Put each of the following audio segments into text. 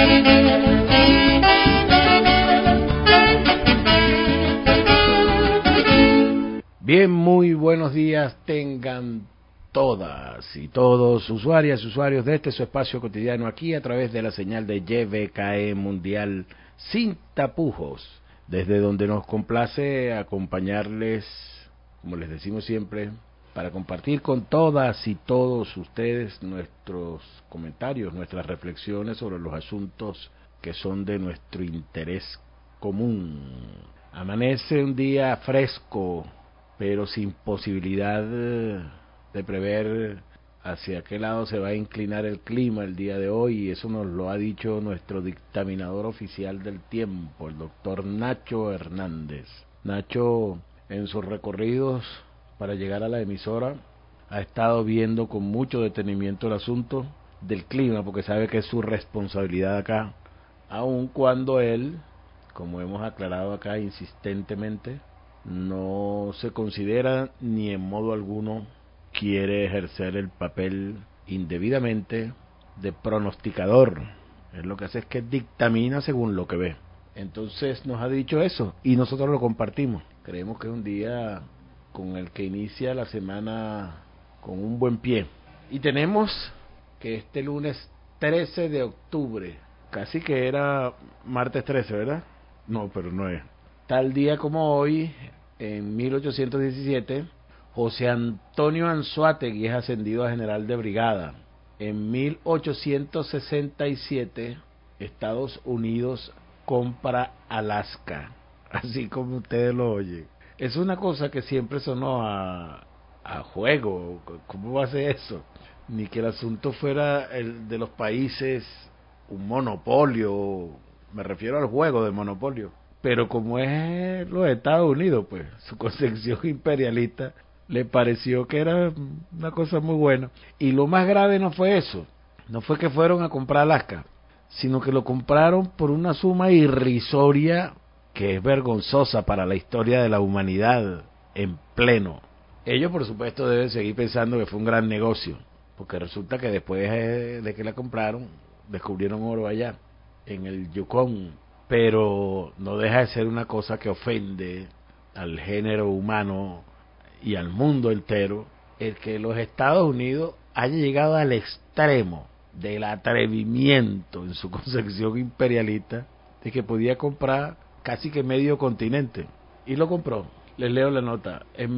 Bien, muy buenos días tengan todas y todos usuarias y usuarios de este su espacio cotidiano aquí a través de la señal de YBKE Mundial sin tapujos, desde donde nos complace acompañarles, como les decimos siempre, para compartir con todas y todos ustedes nuestros comentarios, nuestras reflexiones sobre los asuntos que son de nuestro interés común. Amanece un día fresco, pero sin posibilidad de prever hacia qué lado se va a inclinar el clima el día de hoy, y eso nos lo ha dicho nuestro dictaminador oficial del tiempo, el doctor Nacho Hernández. Nacho, en sus recorridos para llegar a la emisora, ha estado viendo con mucho detenimiento el asunto del clima, porque sabe que es su responsabilidad acá, aun cuando él, como hemos aclarado acá insistentemente, no se considera ni en modo alguno quiere ejercer el papel indebidamente de pronosticador. Él lo que hace es que dictamina según lo que ve. Entonces nos ha dicho eso y nosotros lo compartimos. Creemos que es un día con el que inicia la semana con un buen pie. Y tenemos que este lunes 13 de octubre, casi que era martes 13, ¿verdad? No, pero no es. Tal día como hoy, en 1817, José Antonio Anzoátegui es ascendido a general de brigada. En 1867, Estados Unidos compra Alaska, así como ustedes lo oyen. Es una cosa que siempre sonó a juego. ¿Cómo va a ser eso? Ni que el asunto fuera el de los países, un monopolio. Me refiero al juego de monopolio. Pero como es los Estados Unidos, pues su concepción imperialista le pareció que era una cosa muy buena. Y lo más grave no fue eso, no fue que fueron a comprar Alaska, sino que lo compraron por una suma irrisoria que es vergonzosa para la historia de la humanidad en pleno. Ellos, por supuesto, deben seguir pensando que fue un gran negocio, porque resulta que después de que la compraron, descubrieron oro allá, en el Yukon. Pero no deja de ser una cosa que ofende al género humano y al mundo entero, el que los Estados Unidos haya llegado al extremo del atrevimiento en su concepción imperialista de que podía comprar casi que medio continente, y lo compró. Les leo la nota. En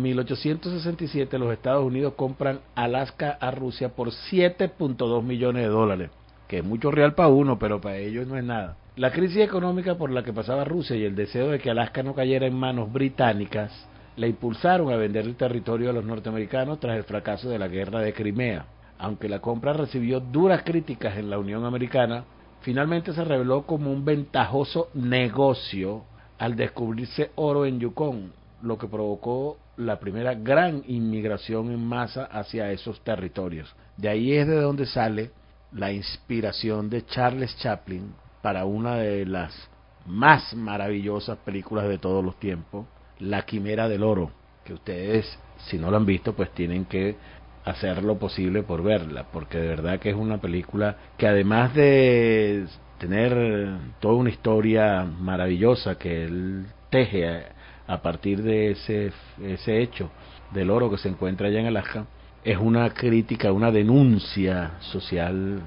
1867 los Estados Unidos compran Alaska a Rusia por 7.2 millones de dólares, que es mucho real para uno, pero para ellos no es nada. La crisis económica por la que pasaba Rusia y el deseo de que Alaska no cayera en manos británicas la impulsaron a vender el territorio a los norteamericanos tras el fracaso de la guerra de Crimea. Aunque la compra recibió duras críticas en la Unión Americana, finalmente se reveló como un ventajoso negocio al descubrirse oro en Yukon, lo que provocó la primera gran inmigración en masa hacia esos territorios. De ahí es de donde sale la inspiración de Charles Chaplin para una de las más maravillosas películas de todos los tiempos, La Quimera del Oro, que ustedes, si no lo han visto, pues tienen que hacer lo posible por verla, porque de verdad que es una película que, además de tener toda una historia maravillosa que él teje a partir de ese hecho del oro que se encuentra allá en Alaska, es una crítica, una denuncia social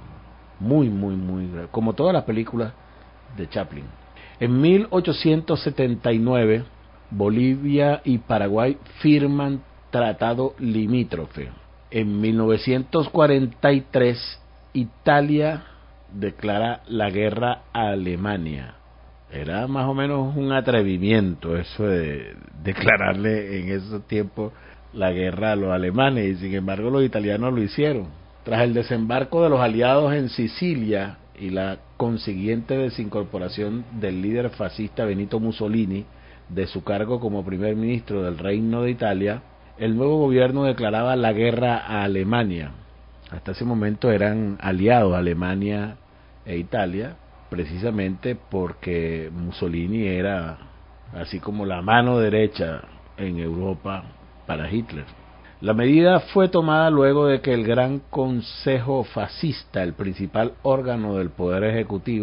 muy grave, como todas las películas de Chaplin. En 1879, Bolivia y Paraguay firman tratado limítrofe. En 1943, Italia declara la guerra a Alemania. Era más o menos un atrevimiento eso de declararle en esos tiempos la guerra a los alemanes, y sin embargo los italianos lo hicieron. Tras el desembarco de los aliados en Sicilia y la consiguiente desincorporación del líder fascista Benito Mussolini de su cargo como primer ministro del Reino de Italia, el nuevo gobierno declaraba la guerra a Alemania. Hasta ese momento eran aliados Alemania e Italia, precisamente porque Mussolini era así como la mano derecha en Europa para Hitler. La medida fue tomada luego de que el Gran Consejo Fascista, el principal órgano del poder ejecutivo,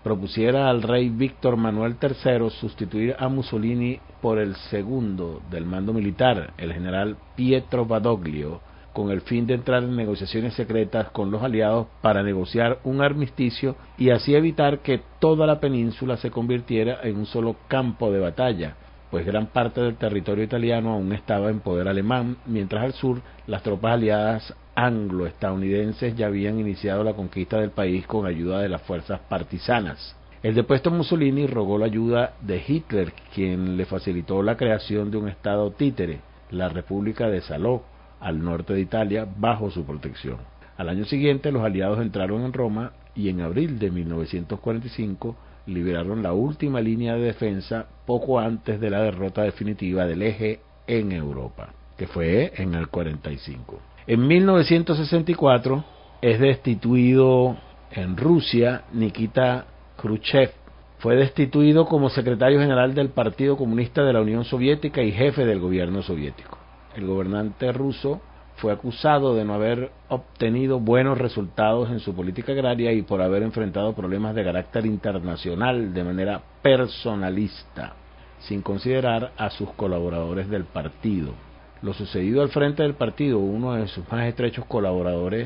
propusiera al rey Víctor Manuel III sustituir a Mussolini por el segundo del mando militar, el general Pietro Badoglio, con el fin de entrar en negociaciones secretas con los aliados para negociar un armisticio y así evitar que toda la península se convirtiera en un solo campo de batalla, pues gran parte del territorio italiano aún estaba en poder alemán, mientras al sur las tropas aliadas anglo-estadounidenses ya habían iniciado la conquista del país con ayuda de las fuerzas partisanas. El depuesto Mussolini rogó la ayuda de Hitler, quien le facilitó la creación de un estado títere, la República de Salò, al norte de Italia, bajo su protección. Al año siguiente, los aliados entraron en Roma y en abril de 1945 liberaron la última línea de defensa poco antes de la derrota definitiva del Eje en Europa, que fue en el 45. En 1964 es destituido en Rusia Nikita Khrushchev. Fue destituido como secretario general del Partido Comunista de la Unión Soviética y jefe del gobierno soviético. El gobernante ruso fue acusado de no haber obtenido buenos resultados en su política agraria y por haber enfrentado problemas de carácter internacional de manera personalista, sin considerar a sus colaboradores del partido. Lo sucedió al frente del partido, uno de sus más estrechos colaboradores,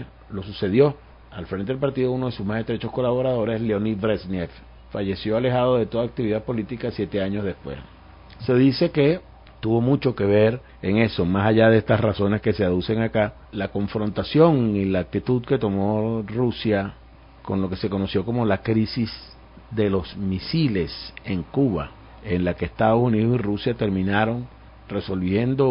Leonid Brezhnev. Falleció alejado de toda actividad política 7 años después. Se dice que tuvo mucho que ver en eso, más allá de estas razones que se aducen acá, la confrontación y la actitud que tomó Rusia con lo que se conoció como la crisis de los misiles en Cuba, en la que Estados Unidos y Rusia terminaron resolviendo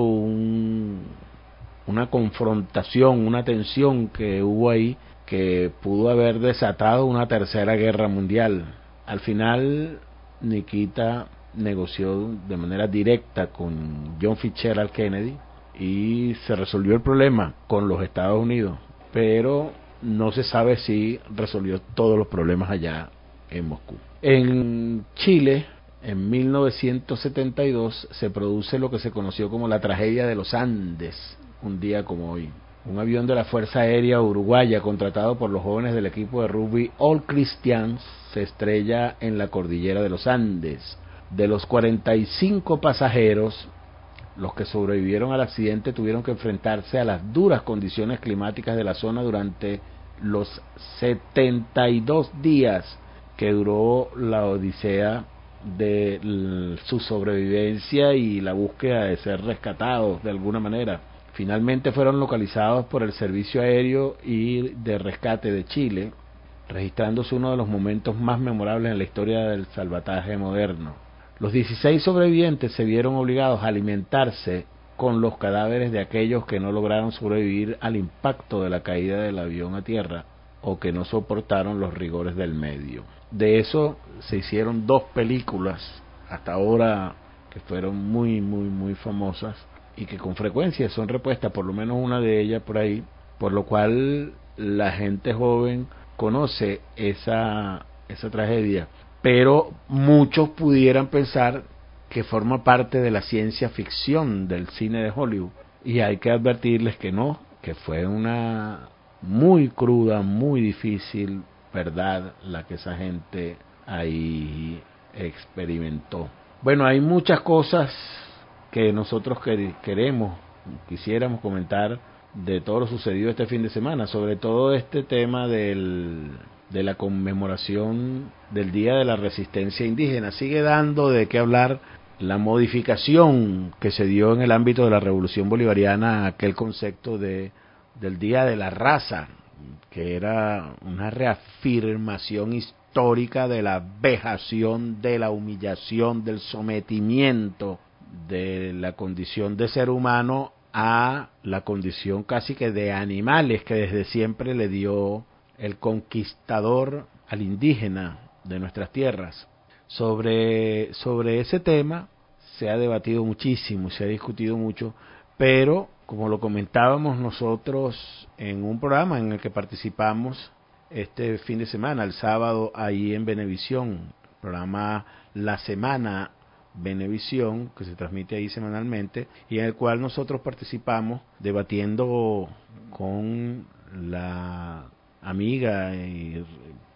una confrontación, una tensión que hubo ahí, que pudo haber desatado una tercera guerra mundial. Al final, Nikita negoció de manera directa con John Fitzgerald Kennedy y se resolvió el problema con los Estados Unidos, pero no se sabe si resolvió todos los problemas allá en Moscú. En Chile, en 1972, se produce lo que se conoció como la tragedia de los Andes, un día como hoy. Un avión de la Fuerza Aérea Uruguaya, contratado por los jóvenes del equipo de rugby All Christians, se estrella en la cordillera de los Andes. De los 45 pasajeros, los que sobrevivieron al accidente tuvieron que enfrentarse a las duras condiciones climáticas de la zona durante los 72 días que duró la odisea de su sobrevivencia y la búsqueda de ser rescatados de alguna manera. Finalmente fueron localizados por el Servicio Aéreo y de Rescate de Chile, registrándose uno de los momentos más memorables en la historia del salvataje moderno. Los 16 sobrevivientes se vieron obligados a alimentarse con los cadáveres de aquellos que no lograron sobrevivir al impacto de la caída del avión a tierra o que no soportaron los rigores del medio. De eso se hicieron 2 películas hasta ahora que fueron muy famosas y que con frecuencia son repuestas, por lo menos una de ellas por ahí, por lo cual la gente joven conoce esa tragedia, pero muchos pudieran pensar que forma parte de la ciencia ficción del cine de Hollywood, y hay que advertirles que no, que fue una muy cruda, muy difícil verdad la que esa gente ahí experimentó. Bueno, hay muchas cosas que nosotros quisiéramos comentar de todo lo sucedido este fin de semana, sobre todo este tema de la conmemoración del Día de la Resistencia Indígena. Sigue dando de qué hablar la modificación que se dio en el ámbito de la Revolución Bolivariana a aquel concepto del Día de la Raza, que era una reafirmación histórica de la vejación, de la humillación, del sometimiento de la condición de ser humano a la condición casi que de animales que desde siempre le dio el conquistador al indígena de nuestras tierras. Sobre ese tema se ha debatido muchísimo, se ha discutido mucho, pero como lo comentábamos nosotros en un programa en el que participamos este fin de semana, el sábado, ahí en Venevisión, programa La Semana Venevisión, que se transmite ahí semanalmente, y en el cual nosotros participamos debatiendo con la amiga y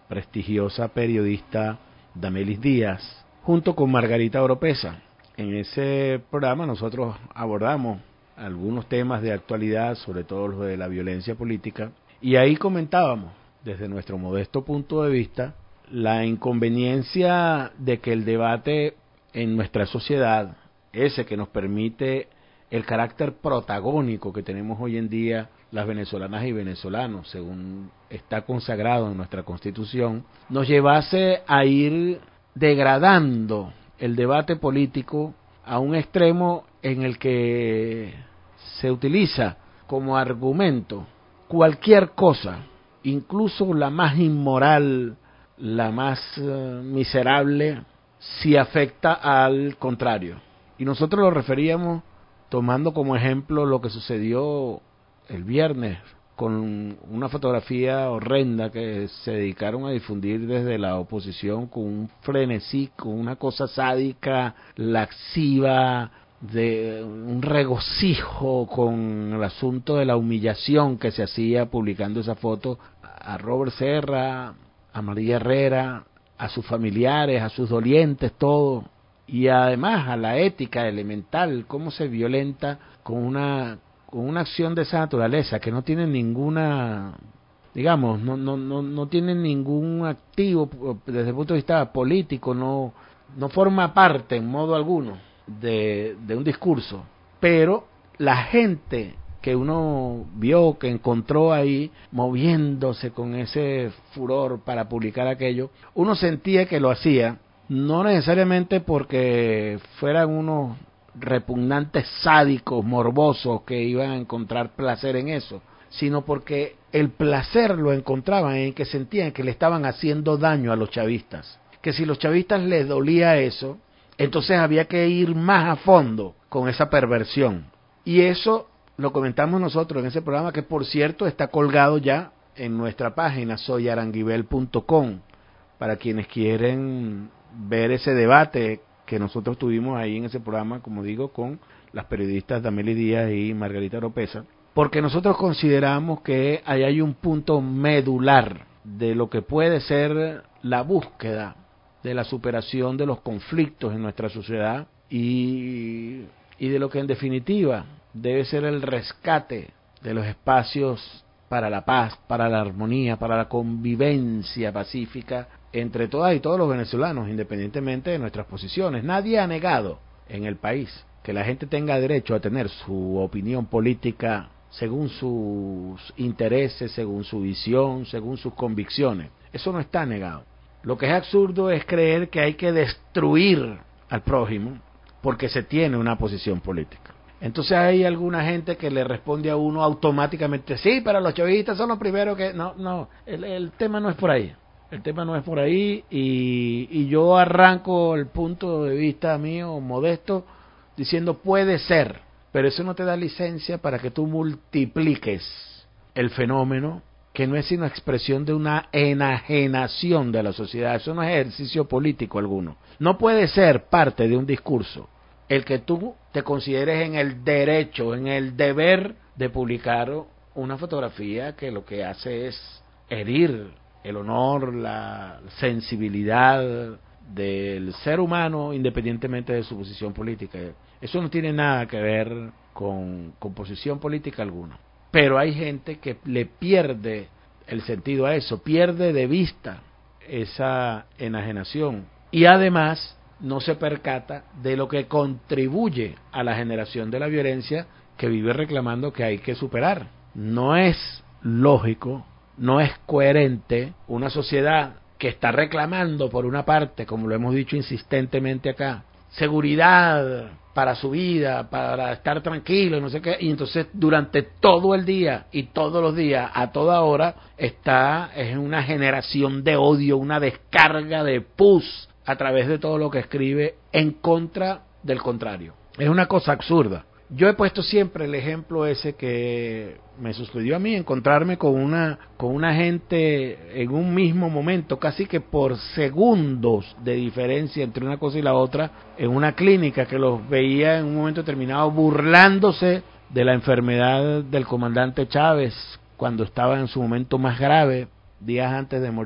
prestigiosa periodista Damelis Díaz, junto con Margarita Oropesa. En ese programa nosotros abordamos algunos temas de actualidad, sobre todo los de la violencia política, y ahí comentábamos, desde nuestro modesto punto de vista, la inconveniencia de que el debate en nuestra sociedad, ese que nos permite el carácter protagónico que tenemos hoy en día las venezolanas y venezolanos, según está consagrado en nuestra Constitución, nos llevase a ir degradando el debate político a un extremo en el que se utiliza como argumento cualquier cosa, incluso la más inmoral, la más miserable, si afecta al contrario. Y nosotros lo referíamos tomando como ejemplo lo que sucedió el viernes con una fotografía horrenda que se dedicaron a difundir desde la oposición con un frenesí, con una cosa sádica, laxiva, de un regocijo con el asunto de la humillación que se hacía publicando esa foto a Robert Serra, a María Herrera, a sus familiares, a sus dolientes, todo, y además a la ética elemental, cómo se violenta con una acción de esa naturaleza que no tiene ninguna, digamos, no tiene ningún activo desde el punto de vista político, no forma parte en modo alguno de un discurso, pero la gente que uno vio, que encontró ahí moviéndose con ese furor para publicar aquello, uno sentía que lo hacía no necesariamente porque fueran unos repugnantes sádicos, morbosos, que iban a encontrar placer en eso, sino porque el placer lo encontraban en que sentían que le estaban haciendo daño a los chavistas, que si los chavistas les dolía eso, entonces había que ir más a fondo con esa perversión. Y eso lo comentamos nosotros en ese programa, que por cierto está colgado ya en nuestra página soyaranguibel.com, para quienes quieren ver ese debate que nosotros tuvimos ahí en ese programa, como digo, con las periodistas Damelis Díaz y Margarita Oropesa, porque nosotros consideramos que ahí hay un punto medular de lo que puede ser la búsqueda de la superación de los conflictos en nuestra sociedad y de lo que en definitiva debe ser el rescate de los espacios para la paz, para la armonía, para la convivencia pacífica entre todas y todos los venezolanos, independientemente de nuestras posiciones. Nadie ha negado en el país que la gente tenga derecho a tener su opinión política según sus intereses, según su visión, según sus convicciones. Eso no está negado. Lo que es absurdo es creer que hay que destruir al prójimo porque se tiene una posición política. Entonces hay alguna gente que le responde a uno automáticamente, sí, pero los chavistas son los primeros que... No, el tema no es por ahí. El tema no es por ahí y yo arranco el punto de vista mío modesto diciendo puede ser, pero eso no te da licencia para que tú multipliques el fenómeno, que no es sino expresión de una enajenación de la sociedad. Eso no es ejercicio político alguno. No puede ser parte de un discurso el que tú te consideres en el derecho, en el deber de publicar una fotografía que lo que hace es herir el honor, la sensibilidad del ser humano independientemente de su posición política. Eso no tiene nada que ver con posición política alguna. Pero hay gente que le pierde el sentido a eso, pierde de vista esa enajenación y además no se percata de lo que contribuye a la generación de la violencia que vive reclamando que hay que superar. No es lógico, no es coherente una sociedad que está reclamando por una parte, como lo hemos dicho insistentemente acá, seguridad para su vida, para estar tranquilo, no sé qué, y entonces durante todo el día y todos los días, a toda hora, está en una generación de odio, una descarga de pus a través de todo lo que escribe en contra del contrario. Es una cosa absurda. Yo he puesto siempre el ejemplo ese que me sucedió a mí, encontrarme con una gente en un mismo momento, casi que por segundos de diferencia entre una cosa y la otra, en una clínica, que los veía en un momento determinado burlándose de la enfermedad del comandante Chávez cuando estaba en su momento más grave, días antes de morir,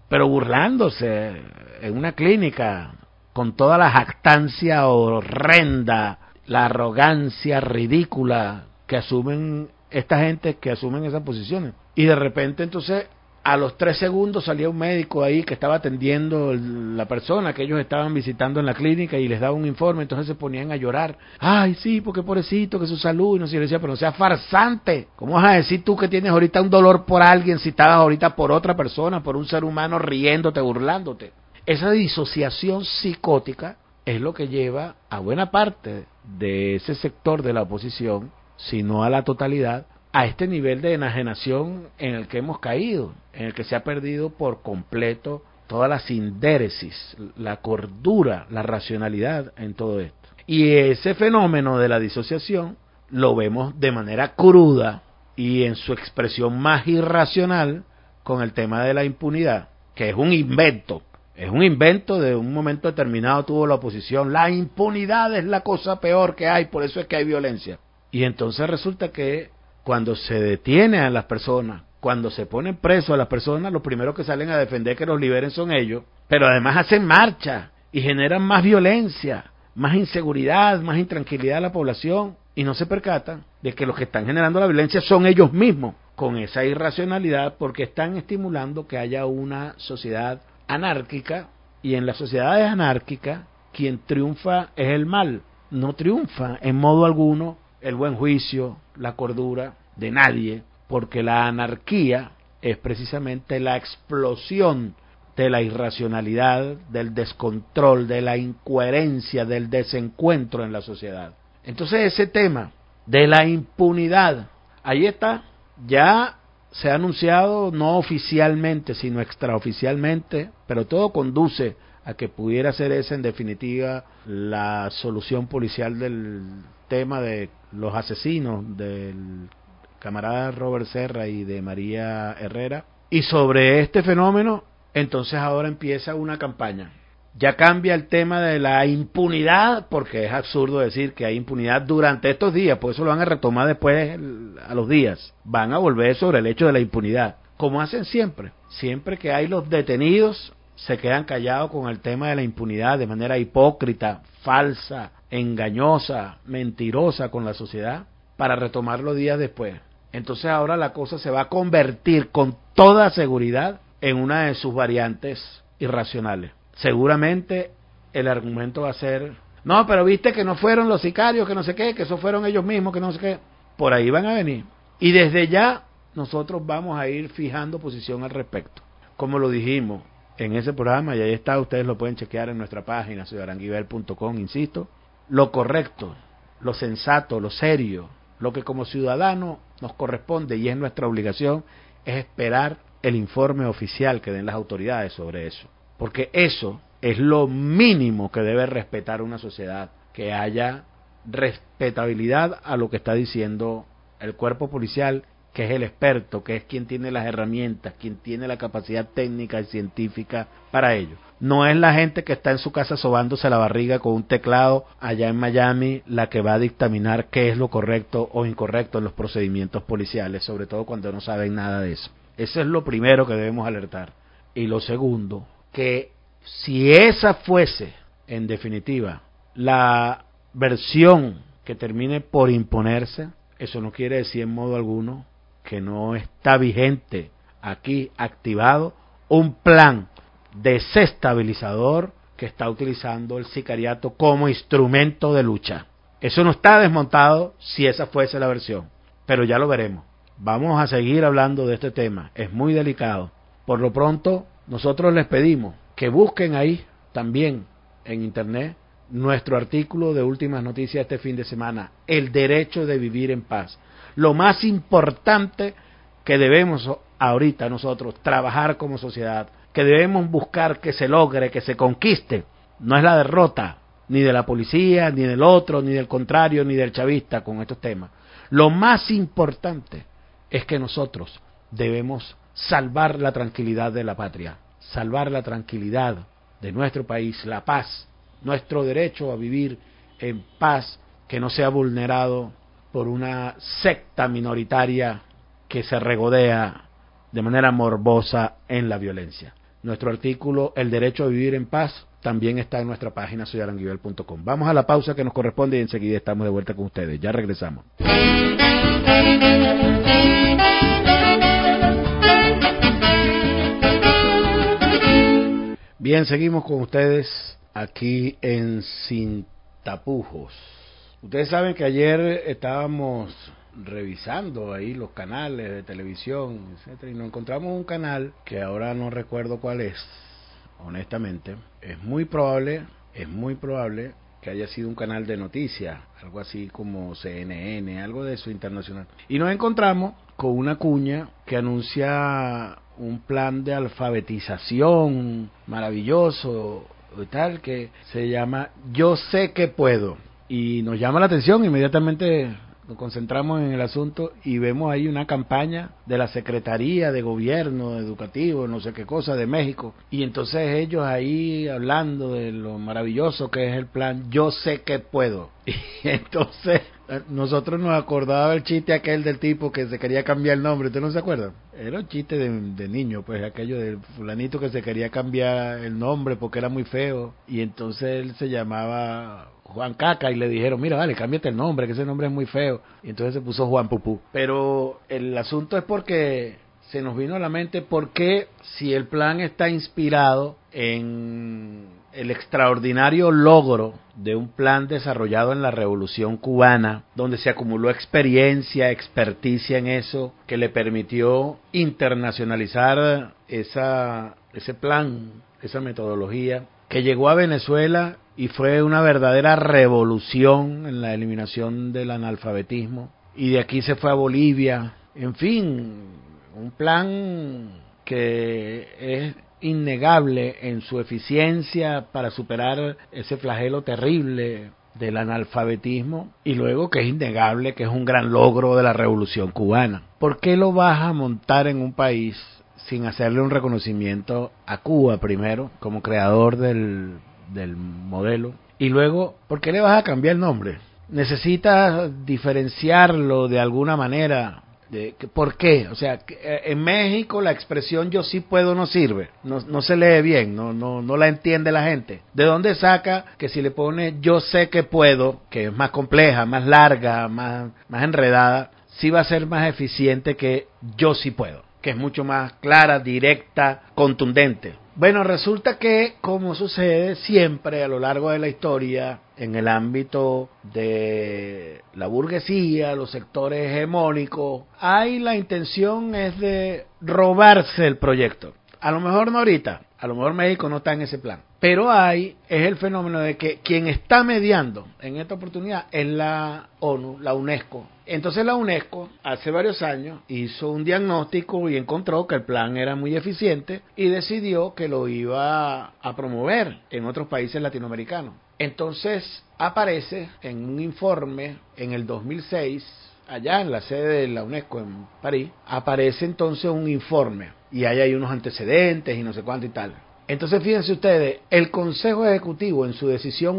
pero burlándose en una clínica, con toda la jactancia horrenda, la arrogancia ridícula que asumen esta gente que asumen esas posiciones. Y de repente entonces a los 3 segundos salía un médico ahí que estaba atendiendo la persona que ellos estaban visitando en la clínica y les daba un informe, entonces se ponían a llorar. Ay, sí, porque pobrecito, que su salud, y no sé, yo decía, pero no seas farsante. ¿Cómo vas a decir tú que tienes ahorita un dolor por alguien si estabas ahorita por otra persona, por un ser humano riéndote, burlándote? Esa disociación psicótica es lo que lleva a buena parte de ese sector de la oposición, si no a la totalidad, a este nivel de enajenación en el que hemos caído, en el que se ha perdido por completo toda la sindéresis, la cordura, la racionalidad en todo esto. Y ese fenómeno de la disociación lo vemos de manera cruda y en su expresión más irracional con el tema de la impunidad, que es un invento. Es un invento de un momento determinado tuvo la oposición. La impunidad es la cosa peor que hay, por eso es que hay violencia. Y entonces resulta que cuando se detiene a las personas, cuando se ponen presos a las personas, los primeros que salen a defender que los liberen son ellos, pero además hacen marcha y generan más violencia, más inseguridad, más intranquilidad a la población, y no se percatan de que los que están generando la violencia son ellos mismos, con esa irracionalidad, porque están estimulando que haya una sociedad anárquica, y en las sociedades anárquicas quien triunfa es el mal, no triunfa en modo alguno el buen juicio, la cordura de nadie, porque la anarquía es precisamente la explosión de la irracionalidad, del descontrol, de la incoherencia, del desencuentro en la sociedad. Entonces ese tema de la impunidad, ahí está, ya se ha anunciado no oficialmente, sino extraoficialmente, pero todo conduce a que pudiera ser esa en definitiva la solución policial del tema de los asesinos del camarada Robert Serra y de María Herrera. Y sobre este fenómeno, entonces ahora empieza una campaña. Ya cambia el tema de la impunidad, porque es absurdo decir que hay impunidad durante estos días, por eso lo van a retomar después a los días. Van a volver sobre el hecho de la impunidad, como hacen siempre. Siempre que hay los detenidos, se quedan callados con el tema de la impunidad de manera hipócrita, falsa, engañosa, mentirosa con la sociedad, para retomarlo días después. Entonces ahora la cosa se va a convertir con toda seguridad en una de sus variantes irracionales. Seguramente el argumento va a ser, no, pero viste que no fueron los sicarios, que no sé qué, que eso fueron ellos mismos, que no sé qué. Por ahí van a venir. Y desde ya nosotros vamos a ir fijando posición al respecto. Como lo dijimos en ese programa, y ahí está, ustedes lo pueden chequear en nuestra página, ciudadanguiver.com, insisto, lo correcto, lo sensato, lo serio, lo que como ciudadano nos corresponde y es nuestra obligación, es esperar el informe oficial que den las autoridades sobre eso. Porque eso es lo mínimo que debe respetar una sociedad, que haya respetabilidad a lo que está diciendo el cuerpo policial, que es el experto, que es quien tiene las herramientas, quien tiene la capacidad técnica y científica para ello. No es la gente que está en su casa sobándose la barriga con un teclado allá en Miami la que va a dictaminar qué es lo correcto o incorrecto en los procedimientos policiales, sobre todo cuando no saben nada de eso. Eso es lo primero que debemos alertar. Y lo segundo, que si esa fuese, en definitiva, la versión que termine por imponerse, eso no quiere decir en modo alguno que no está vigente aquí activado un plan desestabilizador que está utilizando el sicariato como instrumento de lucha. Eso no está desmontado si esa fuese la versión, pero ya lo veremos. Vamos a seguir hablando de este tema, es muy delicado. Por lo pronto, nosotros les pedimos que busquen ahí también en internet nuestro artículo de últimas noticias este fin de semana, el derecho de vivir en paz. Lo más importante que debemos ahorita nosotros trabajar como sociedad, que debemos buscar que se logre, que se conquiste, no es la derrota ni de la policía, ni del otro, ni del contrario, ni del chavista con estos temas. Lo más importante es que nosotros debemos salvar la tranquilidad de la patria, salvar la tranquilidad de nuestro país, la paz, nuestro derecho a vivir en paz, que no sea vulnerado por una secta minoritaria que se regodea de manera morbosa en la violencia. Nuestro artículo El derecho a vivir en paz también está en nuestra página soyaranguibel.com. Vamos a la pausa que nos corresponde y enseguida estamos de vuelta con ustedes. Ya regresamos. Bien, seguimos con ustedes aquí en Sin Tapujos. Ustedes saben que ayer estábamos revisando ahí los canales de televisión, etcétera, y nos encontramos un canal que ahora no recuerdo cuál es, honestamente. Es muy probable que haya sido un canal de noticias, algo así como CNN, algo de eso internacional. Y nos encontramos con una cuña que anuncia un plan de alfabetización maravilloso y tal, que se llama Yo sé que puedo. Y nos llama la atención, inmediatamente nos concentramos en el asunto y vemos ahí una campaña de la Secretaría de Gobierno Educativo, no sé qué cosa, de México. Y entonces ellos ahí hablando de lo maravilloso que es el plan Yo sé que puedo. Y entonces nosotros nos acordaba el chiste aquel del tipo que se quería cambiar el nombre, ¿usted no se acuerda? Era un chiste de niño, pues aquello del fulanito que se quería cambiar el nombre porque era muy feo y entonces él se llamaba Juan Caca y le dijeron, mira, vale, cámbiate el nombre, que ese nombre es muy feo, y entonces se puso Juan Pupú. Pero el asunto es porque se nos vino a la mente por qué, si el plan está inspirado en el extraordinario logro de un plan desarrollado en la Revolución Cubana, donde se acumuló experiencia, experticia en eso, que le permitió internacionalizar ese plan, esa metodología, que llegó a Venezuela y fue una verdadera revolución en la eliminación del analfabetismo, y de aquí se fue a Bolivia. En fin, un plan que es innegable en su eficiencia para superar ese flagelo terrible del analfabetismo, y luego que es innegable que es un gran logro de la Revolución Cubana. ¿Por qué lo vas a montar en un país sin hacerle un reconocimiento a Cuba primero como creador del modelo? Y luego, ¿por qué le vas a cambiar el nombre? Necesitas diferenciarlo de alguna manera. ¿Por qué? O sea, en México la expresión yo sí puedo no sirve, no se lee bien, no la entiende la gente. ¿De dónde saca que si le pone yo sé que puedo, que es más compleja, más larga, más enredada, sí va a ser más eficiente que yo sí puedo, que es mucho más clara, directa, contundente? Bueno, resulta que, como sucede siempre a lo largo de la historia, en el ámbito de la burguesía, los sectores hegemónicos, hay la intención es de robarse el proyecto. A lo mejor no ahorita, a lo mejor México no está en ese plan, pero es el fenómeno de que quien está mediando en esta oportunidad es la ONU, la UNESCO. Entonces la UNESCO hace varios años hizo un diagnóstico y encontró que el plan era muy eficiente y decidió que lo iba a promover en otros países latinoamericanos. Entonces aparece en un informe en el 2006, allá en la sede de la UNESCO en París, aparece entonces un informe y ahí hay unos antecedentes y no sé cuánto y tal. Entonces fíjense ustedes, el Consejo Ejecutivo en su decisión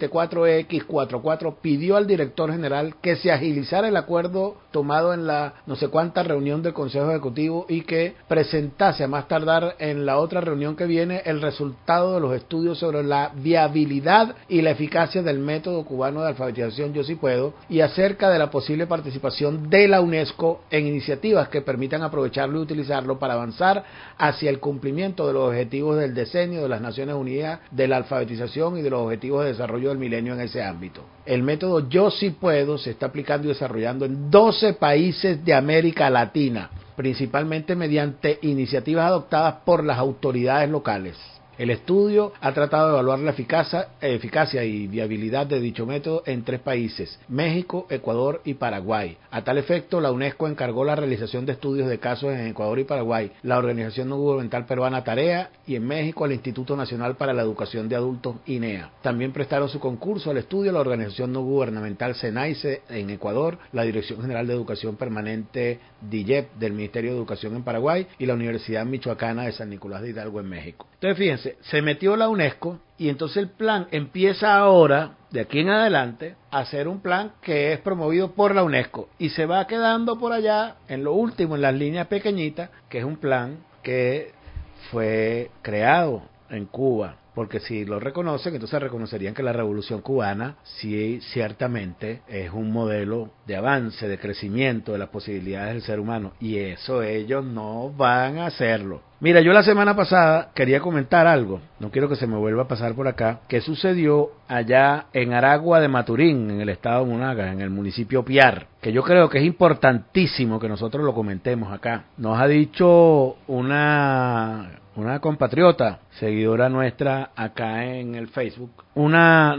174X44 pidió al director general que se agilizara el acuerdo tomado en la no sé cuánta reunión del Consejo Ejecutivo y que presentase a más tardar en la otra reunión que viene el resultado de los estudios sobre la viabilidad y la eficacia del método cubano de alfabetización Yo sí puedo y acerca de la posible participación de la UNESCO en iniciativas que permitan aprovecharlo y utilizarlo para avanzar hacia el cumplimiento de los objetivos del decenio de las Naciones Unidas de la alfabetización y de los objetivos de desarrollo del milenio en ese ámbito. El método Yo sí puedo se está aplicando y desarrollando en 12 países de América Latina, principalmente mediante iniciativas adoptadas por las autoridades locales. El estudio ha tratado de evaluar la eficacia y viabilidad de dicho método en 3 países, México, Ecuador y Paraguay. A tal efecto, la UNESCO encargó la realización de estudios de casos en Ecuador y Paraguay, la organización no gubernamental peruana Tarea y en México al Instituto Nacional para la Educación de Adultos, INEA. También prestaron su concurso al estudio la organización no gubernamental SENAICE en Ecuador, la Dirección General de Educación Permanente DIEP del Ministerio de Educación en Paraguay y la Universidad Michoacana de San Nicolás de Hidalgo en México. Entonces fíjense, se metió la UNESCO y entonces el plan empieza ahora, de aquí en adelante, a ser un plan que es promovido por la UNESCO y se va quedando por allá en lo último, en las líneas pequeñitas, que es un plan que fue creado en Cuba, porque si lo reconocen, entonces reconocerían que la Revolución Cubana sí ciertamente es un modelo de avance, de crecimiento de las posibilidades del ser humano, y eso ellos no van a hacerlo. Mira, yo la semana pasada quería comentar algo, no quiero que se me vuelva a pasar por acá, que sucedió allá en Aragua de Maturín, en el estado de Monagas, en el municipio Piar, que yo creo que es importantísimo que nosotros lo comentemos acá. Nos ha dicho una compatriota, seguidora nuestra acá en el Facebook, nos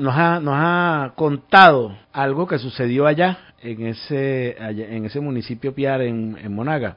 ha contado algo que sucedió allá en ese municipio Piar en Monagas,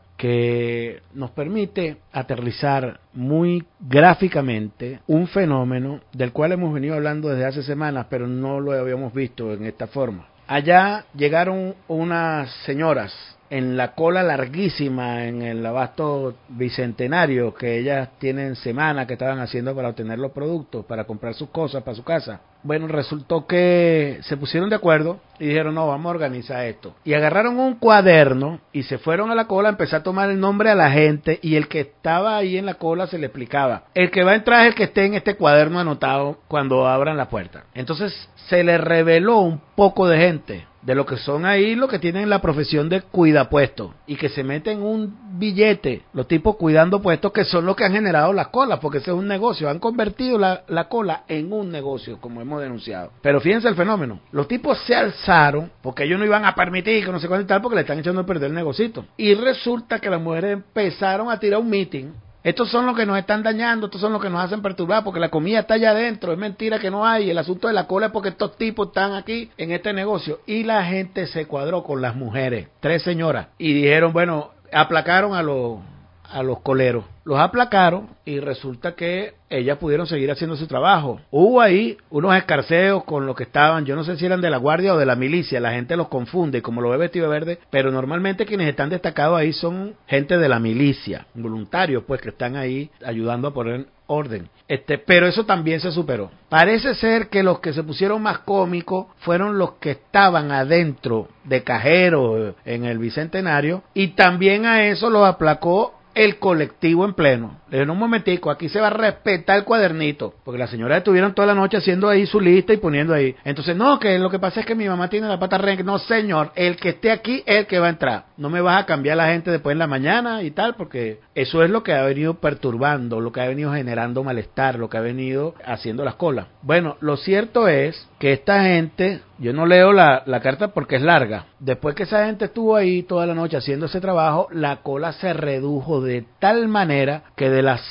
que nos permite aterrizar muy gráficamente un fenómeno del cual hemos venido hablando desde hace semanas, pero no lo habíamos visto en esta forma. Allá llegaron unas señoras en la cola larguísima en el abasto bicentenario que ellas tienen semanas que estaban haciendo para obtener los productos, para comprar sus cosas para su casa. Bueno, resultó que se pusieron de acuerdo y dijeron, no, vamos a organizar esto. Y agarraron un cuaderno y se fueron a la cola, empezó a tomar el nombre a la gente, y el que estaba ahí en la cola se le explicaba: el que va a entrar es el que esté en este cuaderno anotado cuando abran la puerta. Entonces se le reveló un poco de gente de lo que son ahí, los que tienen la profesión de cuidapuestos y que se meten un billete, los tipos cuidando puestos, que son los que han generado las colas, porque ese es un negocio, han convertido la cola en un negocio, como hemos denunciado. Pero fíjense el fenómeno, los tipos se alzaron porque ellos no iban a permitir que no sé cuánto y tal, porque le están echando a perder el negocito, y resulta que las mujeres empezaron a tirar un meeting. Estos son los que nos están dañando, estos son los que nos hacen perturbar, porque la comida está allá adentro, es mentira que no hay, el asunto de la cola es porque estos tipos están aquí en este negocio. Y la gente se cuadró con las mujeres, 3 señoras, y dijeron, bueno, aplacaron a los coleros, los aplacaron, y resulta que ellas pudieron seguir haciendo su trabajo. Hubo ahí unos escarceos con los que estaban, yo no sé si eran de la guardia o de la milicia, la gente los confunde, como lo ve vestido de verde, pero normalmente quienes están destacados ahí son gente de la milicia, voluntarios pues, que están ahí ayudando a poner orden. Pero eso también se superó. Parece ser que los que se pusieron más cómicos fueron los que estaban adentro de cajero en el Bicentenario, y también a eso los aplacó el colectivo en pleno. Le dijeron, un momentico, aquí se va a respetar el cuadernito, porque las señoras estuvieron toda la noche haciendo ahí su lista y poniendo ahí. Entonces, no, que lo que pasa es que mi mamá tiene la pata renca. No, señor, el que esté aquí es el que va a entrar. No me vas a cambiar la gente después en la mañana y tal, porque eso es lo que ha venido perturbando, lo que ha venido generando malestar, lo que ha venido haciendo las colas. Bueno, lo cierto es que esta gente, yo no leo la carta porque es larga. Después que esa gente estuvo ahí toda la noche haciendo ese trabajo, la cola se redujo de tal manera que de las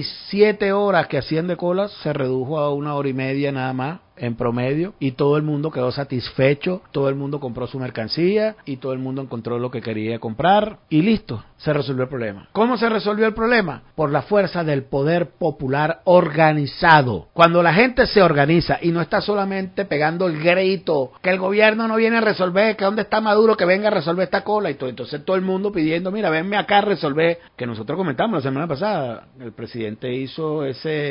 6-7 horas que hacían de cola se redujo a 1 hora y media nada más en promedio, y todo el mundo quedó satisfecho, todo el mundo compró su mercancía y todo el mundo encontró lo que quería comprar y listo, se resolvió el problema. ¿Cómo se resolvió el problema? Por la fuerza del poder popular organizado. Cuando la gente se organiza y no está solamente pegando el grito que el gobierno no viene a resolver, que dónde está Maduro, que venga a resolver esta cola y todo, entonces todo el mundo pidiendo, mira, venme acá a resolver, que nosotros comentamos la semana pasada, el presidente hizo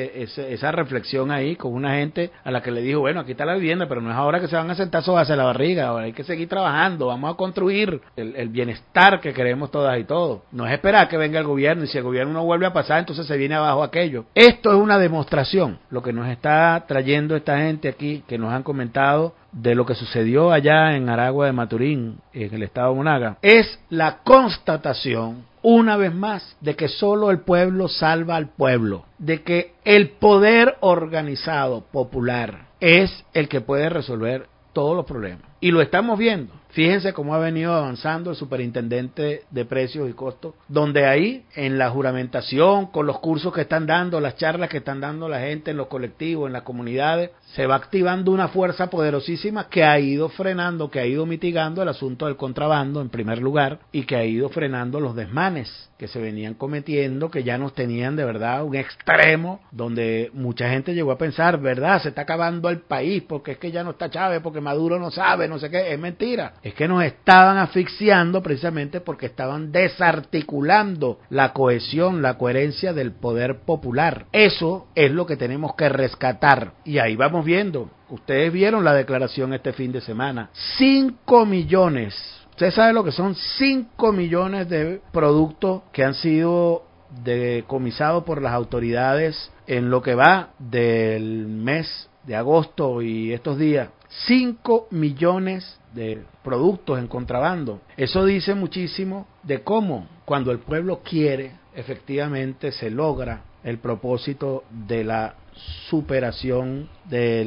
esa reflexión ahí con una gente a la que le dijo, bueno, aquí está la vivienda, pero no es ahora que se van a sentar sogas hacia la barriga, ahora hay que seguir trabajando, vamos a construir el bienestar que queremos todas y todos. No es esperar que venga el gobierno, y si el gobierno no vuelve a pasar, entonces se viene abajo aquello. Esto es una demostración, lo que nos está trayendo esta gente aquí, que nos han comentado de lo que sucedió allá en Aragua de Maturín, en el estado de Monagas, es la constatación, una vez más, de que solo el pueblo salva al pueblo, de que el poder organizado popular es el que puede resolver todos los problemas. Y lo estamos viendo. Fíjense cómo ha venido avanzando el superintendente de precios y costos, donde ahí, en la juramentación, con los cursos que están dando, las charlas que están dando la gente en los colectivos, en las comunidades, se va activando una fuerza poderosísima que ha ido frenando, que ha ido mitigando el asunto del contrabando en primer lugar, y que ha ido frenando los desmanes que se venían cometiendo, que ya nos tenían de verdad un extremo, donde mucha gente llegó a pensar, verdad, se está acabando el país, porque es que ya no está Chávez, porque Maduro no sabe, no sé qué. Es mentira, es que nos estaban asfixiando precisamente porque estaban desarticulando la cohesión, la coherencia del poder popular. Eso es lo que tenemos que rescatar, y ahí vamos viendo. Ustedes vieron la declaración este fin de semana, 5 millones. Usted sabe lo que son 5 millones de productos que han sido decomisado por las autoridades en lo que va del mes de agosto y estos días, 5 millones de productos en contrabando. Eso dice muchísimo de cómo, cuando el pueblo quiere, efectivamente se logra el propósito de la superación de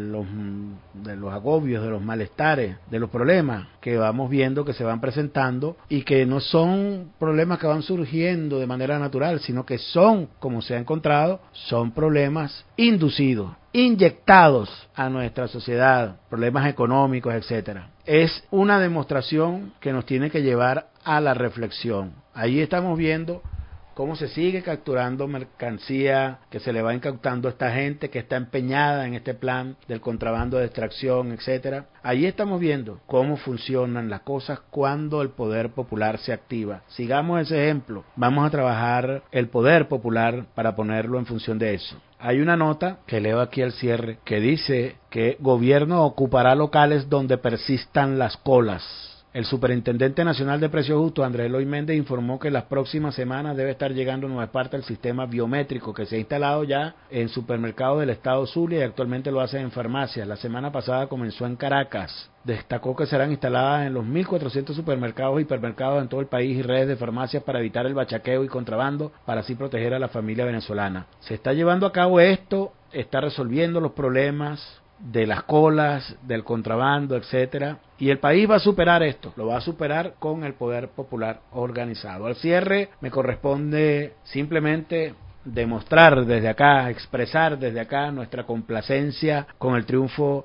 los agobios, de los malestares, de los problemas que vamos viendo que se van presentando y que no son problemas que van surgiendo de manera natural, sino que son, como se ha encontrado, son problemas inducidos, inyectados a nuestra sociedad, problemas económicos, etcétera. Es una demostración que nos tiene que llevar a la reflexión. Ahí estamos viendo cómo se sigue capturando mercancía, que se le va incautando a esta gente que está empeñada en este plan del contrabando de extracción, etcétera. Ahí estamos viendo cómo funcionan las cosas cuando el poder popular se activa. Sigamos ese ejemplo. Vamos a trabajar el poder popular para ponerlo en función de eso. Hay una nota que leo aquí al cierre que dice que gobierno ocupará locales donde persistan las colas. El Superintendente Nacional de Precios Justos, Andrés Eloy Méndez, informó que en las próximas semanas debe estar llegando en nueva parte el sistema biométrico que se ha instalado ya en supermercados del estado Zulia y actualmente lo hacen en farmacias. La semana pasada comenzó en Caracas. Destacó que serán instaladas en los 1.400 supermercados y hipermercados en todo el país y redes de farmacias para evitar el bachaqueo y contrabando, para así proteger a la familia venezolana. Se está llevando a cabo esto, está resolviendo los problemas de las colas, del contrabando, etcétera, y el país va a superar esto, lo va a superar con el poder popular organizado. Al cierre me corresponde simplemente demostrar desde acá, expresar desde acá nuestra complacencia con el triunfo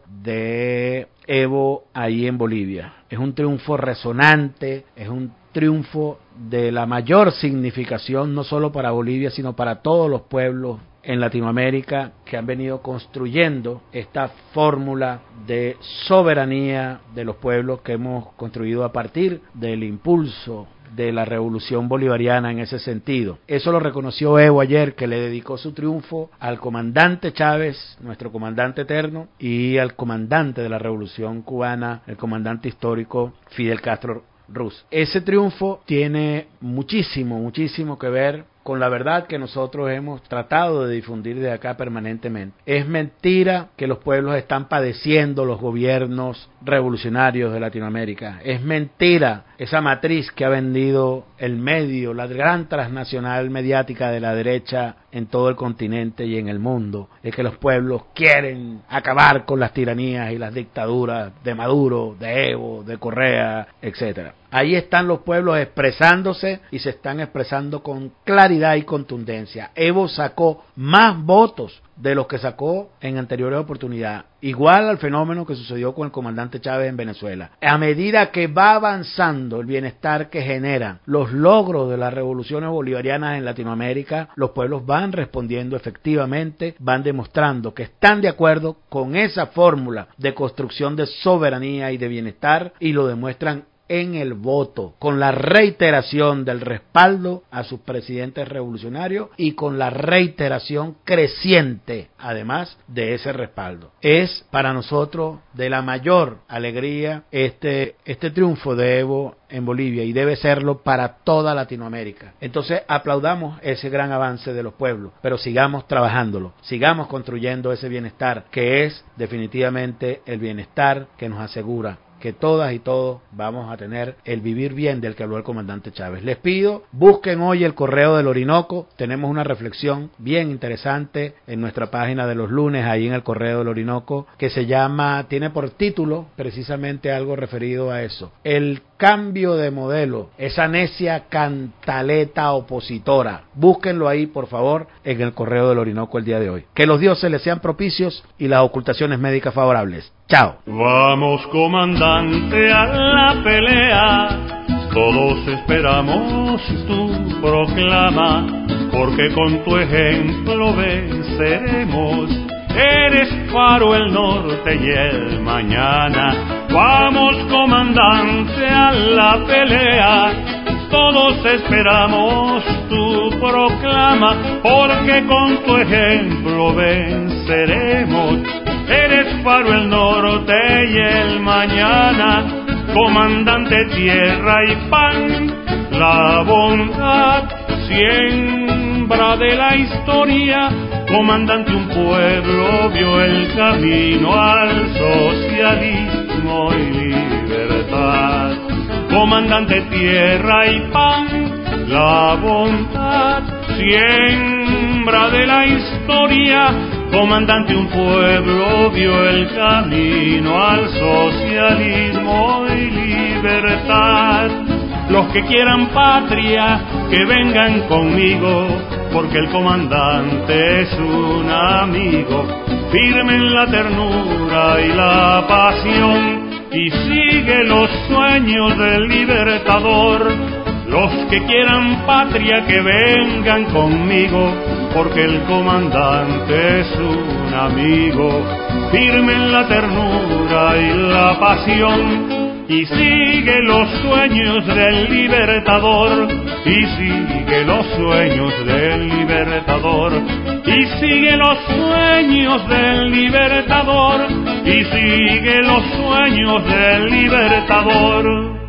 de Evo ahí en Bolivia. Es un triunfo resonante, es un triunfo de la mayor significación no solo para Bolivia, sino para todos los pueblos en Latinoamérica que han venido construyendo esta fórmula de soberanía de los pueblos que hemos construido a partir del impulso de la revolución bolivariana en ese sentido. Eso lo reconoció Evo ayer, que le dedicó su triunfo al comandante Chávez, nuestro comandante eterno, y al comandante de la revolución cubana, el comandante histórico Fidel Castro Ruz. Ese triunfo tiene muchísimo que ver con la verdad que nosotros hemos tratado de difundir de acá permanentemente. Es mentira que los pueblos están padeciendo los gobiernos revolucionarios de Latinoamérica. Es mentira esa matriz que ha vendido el medio, la gran transnacional mediática de la derecha en todo el continente y en el mundo. Es que los pueblos quieren acabar con las tiranías y las dictaduras de Maduro, de Evo, de Correa, etcétera. Ahí están los pueblos expresándose y se están expresando con claridad y contundencia. Evo sacó más votos de los que sacó en anteriores oportunidades, igual al fenómeno que sucedió con el comandante Chávez en Venezuela. A medida que va avanzando el bienestar que generan los logros de las revoluciones bolivarianas en Latinoamérica, los pueblos van respondiendo efectivamente, van demostrando que están de acuerdo con esa fórmula de construcción de soberanía y de bienestar, y lo demuestran en el voto, con la reiteración del respaldo a sus presidentes revolucionarios y con la reiteración creciente, además de ese respaldo. Es para nosotros de la mayor alegría este triunfo de Evo en Bolivia, y debe serlo para toda Latinoamérica. Entonces aplaudamos ese gran avance de los pueblos, pero sigamos trabajándolo, sigamos construyendo ese bienestar que es definitivamente el bienestar que nos asegura que todas y todos vamos a tener el vivir bien del que habló el comandante Chávez. Les pido, busquen hoy el Correo del Orinoco, tenemos una reflexión bien interesante en nuestra página de los lunes, ahí en el Correo del Orinoco, que se llama, tiene por título precisamente algo referido a eso: el cambio de modelo, esa necia cantaleta opositora. Búsquenlo ahí, por favor, en el Correo del Orinoco el día de hoy. Que los dioses les sean propicios y las ocultaciones médicas favorables. Chao. Vamos, comandante, a la pelea. Todos esperamos tu proclama, porque con tu ejemplo venceremos. Eres faro, el norte y el mañana. Vamos, comandante, a la pelea. Todos esperamos tu proclama, porque con tu ejemplo venceremos. Eres faro, el norte y el mañana, comandante, tierra y pan, la bondad siempre. siembra de la historia, comandante un pueblo vio el camino al socialismo y libertad. Comandante tierra y pan, la bondad, siembra de la historia, comandante un pueblo vio el camino al socialismo y libertad. Los que quieran patria, que vengan conmigo, porque el comandante es un amigo, firme en la ternura y la pasión, y sigue los sueños del libertador. Los que quieran patria, que vengan conmigo, porque el comandante es un amigo, firme en la ternura y la pasión, y sigue los sueños del libertador, y sigue los sueños del libertador, y sigue los sueños del libertador, y sigue los sueños del libertador.